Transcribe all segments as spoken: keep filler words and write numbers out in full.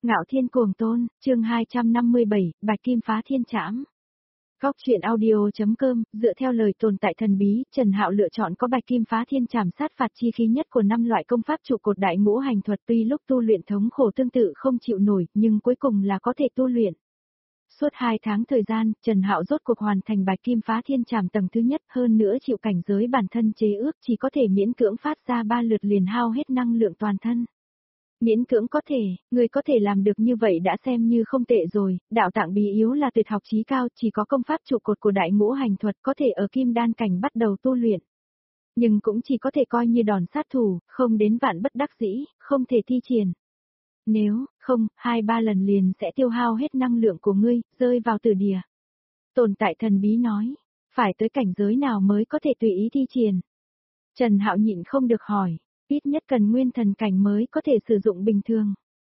Ngạo Thiên Cuồng Tôn, chương hai trăm năm mươi bảy, Bạch Kim Phá Thiên Trảm. Góc truyện audio.com, dựa theo lời tồn tại thần bí, Trần Hạo lựa chọn có Bạch Kim Phá Thiên Trảm sát phạt chi khí nhất của năm loại công pháp trụ cột đại ngũ hành thuật, tuy lúc tu luyện thống khổ tương tự không chịu nổi, nhưng cuối cùng là có thể tu luyện. Suốt hai tháng thời gian, Trần Hạo rốt cuộc hoàn thành Bạch Kim Phá Thiên Trảm tầng thứ nhất, hơn nữa chịu cảnh giới bản thân chế ước chỉ có thể miễn cưỡng phát ra ba lượt liền hao hết năng lượng toàn thân. Miễn cưỡng có thể, người có thể làm được như vậy đã xem như không tệ rồi, đạo tạng bí yếu là tuyệt học chí cao, chỉ có công pháp trụ cột của đại ngũ hành thuật có thể ở kim đan cảnh bắt đầu tu luyện. Nhưng cũng chỉ có thể coi như đòn sát thủ, không đến vạn bất đắc dĩ, không thể thi triển. Nếu, không, hai ba lần liền sẽ tiêu hao hết năng lượng của ngươi, rơi vào tử địa. Tồn tại thần bí nói, phải tới cảnh giới nào mới có thể tùy ý thi triển. Trần Hạo nhịn không được hỏi. Ít nhất cần nguyên thần cảnh mới có thể sử dụng bình thường.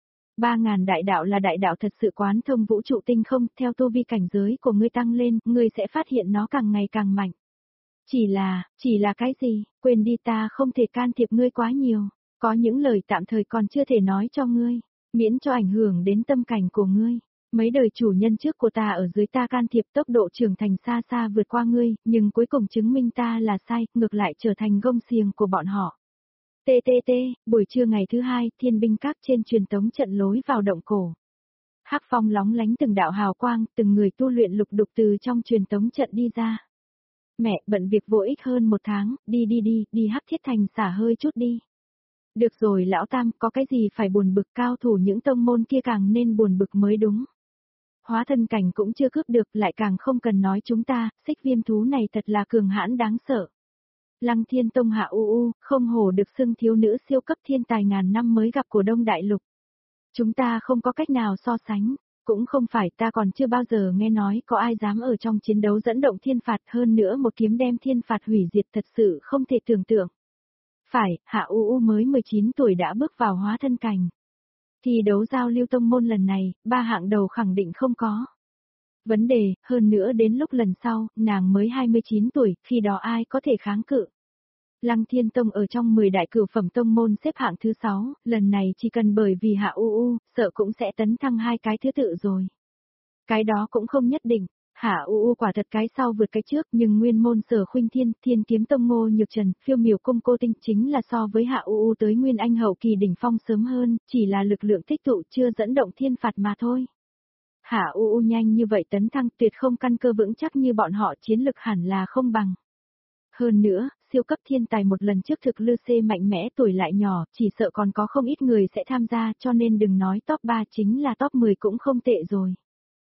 Ba ngàn đại đạo là đại đạo thật sự quán thông vũ trụ tinh không, theo tu vi cảnh giới của ngươi tăng lên, ngươi sẽ phát hiện nó càng ngày càng mạnh. Chỉ là, chỉ là cái gì, quên đi, ta không thể can thiệp ngươi quá nhiều, có những lời tạm thời còn chưa thể nói cho ngươi, miễn cho ảnh hưởng đến tâm cảnh của ngươi. Mấy đời chủ nhân trước của ta ở dưới ta can thiệp, tốc độ trưởng thành xa xa vượt qua ngươi, nhưng cuối cùng chứng minh ta là sai, ngược lại trở thành gông xiềng của bọn họ. tê tê tê, buổi trưa ngày thứ hai, thiên binh các trên truyền tống trận lối vào động cổ. Hắc phong lóng lánh từng đạo hào quang, từng người tu luyện lục đục từ trong truyền tống trận đi ra. Mẹ, bận việc vô ích hơn một tháng, đi đi đi, đi Hắc Thiết Thành xả hơi chút đi. Được rồi lão tam, có cái gì phải buồn bực, cao thủ những tông môn kia càng nên buồn bực mới đúng. Hóa thân cảnh cũng chưa cướp được, lại càng không cần nói chúng ta, xích viêm thú này thật là cường hãn đáng sợ. Lăng Thiên Tông hạ u u, không hổ được xưng thiếu nữ siêu cấp thiên tài ngàn năm mới gặp của Đông Đại Lục. Chúng ta không có cách nào so sánh, cũng không phải, ta còn chưa bao giờ nghe nói có ai dám ở trong chiến đấu dẫn động thiên phạt, hơn nữa một kiếm đem thiên phạt hủy diệt, thật sự không thể tưởng tượng. Phải, hạ u u mới mười chín tuổi đã bước vào hóa thân cảnh. Thi đấu giao lưu tông môn lần này, ba hạng đầu khẳng định không có. Vấn đề, hơn nữa đến lúc lần sau, nàng mới hai mươi chín tuổi, khi đó ai có thể kháng cự. Lăng Thiên Tông ở trong mười đại cửu phẩm tông môn xếp hạng thứ sáu, lần này chỉ cần bởi vì hạ u u, sợ cũng sẽ tấn thăng hai cái thứ tự rồi. Cái đó cũng không nhất định, hạ u u quả thật cái sau vượt cái trước, nhưng nguyên môn Sở Khuynh Thiên, Thiên Kiếm Tông Ngô Nhược Trần, Phiêu Miểu Cung Cô Tinh chính là so với hạ u u tới nguyên anh hậu kỳ đỉnh phong sớm hơn, chỉ là lực lượng tích tụ chưa dẫn động thiên phạt mà thôi. Hạ u u nhanh như vậy tấn thăng, tuyệt không căn cơ vững chắc như bọn họ, chiến lực hẳn là không bằng. Hơn nữa, siêu cấp thiên tài một lần trước thực lư xê mạnh mẽ, tuổi lại nhỏ, chỉ sợ còn có không ít người sẽ tham gia, cho nên đừng nói top ba, chính là top mười cũng không tệ rồi.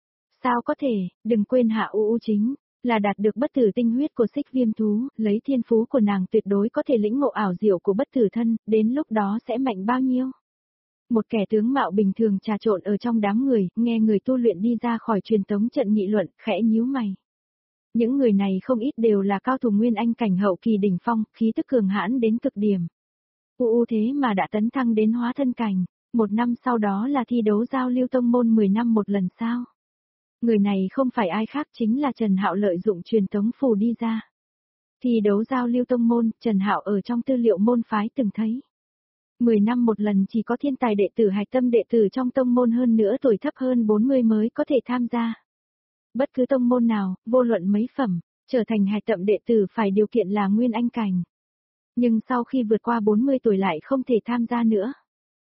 Sao có thể, đừng quên hạ u u chính là đạt được bất tử tinh huyết của xích viêm thú, lấy thiên phú của nàng tuyệt đối có thể lĩnh ngộ ảo diệu của bất tử thân, đến lúc đó sẽ mạnh bao nhiêu. Một kẻ tướng mạo bình thường trà trộn ở trong đám người, nghe người tu luyện đi ra khỏi truyền tống trận nghị luận, khẽ nhíu mày. Những người này không ít đều là cao thủ nguyên anh cảnh hậu kỳ đỉnh phong, khí tức cường hãn đến cực điểm. U u thế mà đã tấn thăng đến hóa thân cảnh, một năm sau đó là thi đấu giao lưu tông môn mười năm một lần sao. Người này không phải ai khác chính là Trần Hạo lợi dụng truyền tống phù đi ra. Thi đấu giao lưu tông môn, Trần Hạo ở trong tư liệu môn phái từng thấy. mười năm một lần chỉ có thiên tài đệ tử hạch tâm đệ tử trong tông môn, hơn nữa tuổi thấp hơn bốn mươi mới có thể tham gia. Bất cứ tông môn nào, vô luận mấy phẩm, trở thành hạch tâm đệ tử phải điều kiện là nguyên anh cảnh. Nhưng sau khi vượt qua bốn mươi tuổi lại không thể tham gia nữa.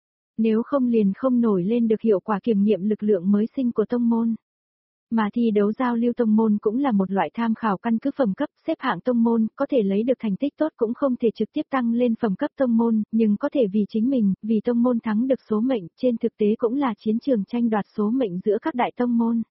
Nếu không liền không nổi lên được hiệu quả kiểm nghiệm lực lượng mới sinh của tông môn. Mà thi đấu giao lưu tông môn cũng là một loại tham khảo căn cứ phẩm cấp, xếp hạng tông môn, có thể lấy được thành tích tốt cũng không thể trực tiếp tăng lên phẩm cấp tông môn, nhưng có thể vì chính mình, vì tông môn thắng được số mệnh, trên thực tế cũng là chiến trường tranh đoạt số mệnh giữa các đại tông môn.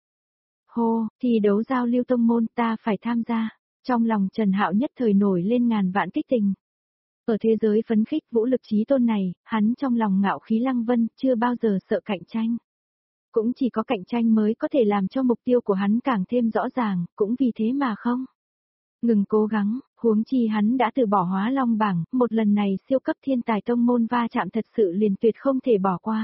Hô, thi đấu giao lưu tông môn, ta phải tham gia. Trong lòng Trần Hạo nhất thời nổi lên ngàn vạn kích tình. Ở thế giới phấn khích vũ lực chí tôn này, hắn trong lòng ngạo khí lăng vân, chưa bao giờ sợ cạnh tranh. Cũng chỉ có cạnh tranh mới có thể làm cho mục tiêu của hắn càng thêm rõ ràng, cũng vì thế mà không ngừng cố gắng, huống chi hắn đã từ bỏ hóa long bảng, một lần này siêu cấp thiên tài tông môn va chạm thật sự liền tuyệt không thể bỏ qua.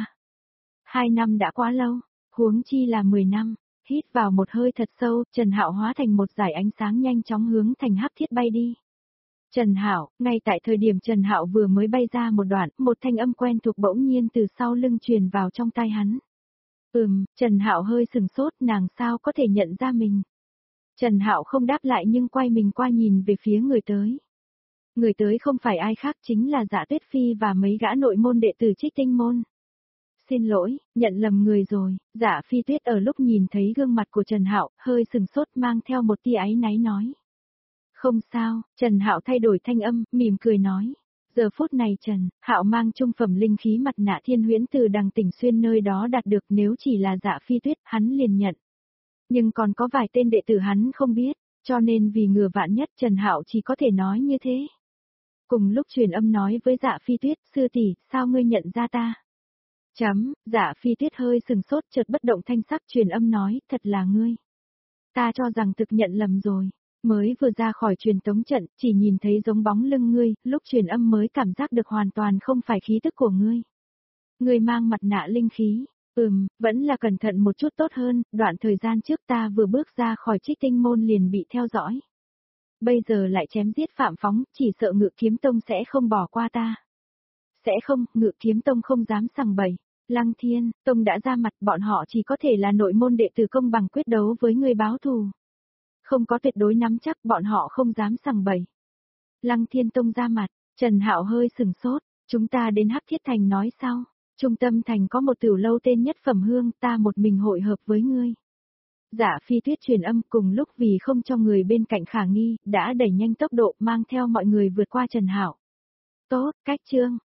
Hai năm đã quá lâu, huống chi là mười năm. Hít vào một hơi thật sâu, Trần Hạo hóa thành một dải ánh sáng nhanh chóng hướng thành Hắc Thiết bay đi. Trần Hạo, ngay tại thời điểm Trần Hạo vừa mới bay ra một đoạn, một thanh âm quen thuộc bỗng nhiên từ sau lưng truyền vào trong tai hắn. Ừm, Trần Hạo hơi sừng sốt, nàng sao có thể nhận ra mình. Trần Hạo không đáp lại nhưng quay mình qua nhìn về phía người tới. Người tới không phải ai khác chính là Dạ Tuyết Phi và mấy gã nội môn đệ tử Trích Tinh môn. Xin lỗi, nhận lầm người rồi. Dạ Phi Tuyết ở lúc nhìn thấy gương mặt của Trần Hạo, hơi sừng sốt mang theo một tia áy náy nói. Không sao, Trần Hạo thay đổi thanh âm, mỉm cười nói. Giờ phút này Trần Hạo mang trung phẩm linh khí mặt nạ thiên huyễn từ đằng Tỉnh Xuyên nơi đó đạt được, nếu chỉ là Dạ Phi Tuyết hắn liền nhận. Nhưng còn có vài tên đệ tử hắn không biết, cho nên vì ngừa vạn nhất Trần Hạo chỉ có thể nói như thế. Cùng lúc truyền âm nói với Dạ Phi Tuyết, sư tỷ, sao ngươi nhận ra ta? Chấm, Dạ Phi Tuyết hơi sừng sốt chợt bất động thanh sắc truyền âm nói, thật là ngươi. Ta cho rằng thực nhận lầm rồi, mới vừa ra khỏi truyền tống trận, chỉ nhìn thấy giống bóng lưng ngươi, lúc truyền âm mới cảm giác được hoàn toàn không phải khí tức của ngươi. Ngươi mang mặt nạ linh khí, ừm, vẫn là cẩn thận một chút tốt hơn, đoạn thời gian trước ta vừa bước ra khỏi Trích Tinh môn liền bị theo dõi. Bây giờ lại chém giết Phạm Phóng, chỉ sợ Ngự Kiếm Tông sẽ không bỏ qua ta. Sẽ không, Ngự Kiếm Tông không dám sằng bậy. Lăng Thiên, Tông đã ra mặt, bọn họ chỉ có thể là nội môn đệ tử công bằng quyết đấu với người báo thù. Không có tuyệt đối nắm chắc, bọn họ không dám sằng bậy. Lăng Thiên Tông ra mặt, Trần Hạo hơi sừng sốt, chúng ta đến Hắc Thiết Thành nói sau. Trung tâm thành có một tiểu lâu tên Nhất Phẩm Hương, ta một mình hội hợp với ngươi. Dạ Phi Tuyết truyền âm, cùng lúc vì không cho người bên cạnh khả nghi, đã đẩy nhanh tốc độ mang theo mọi người vượt qua Trần Hạo. Tốt, cách chương.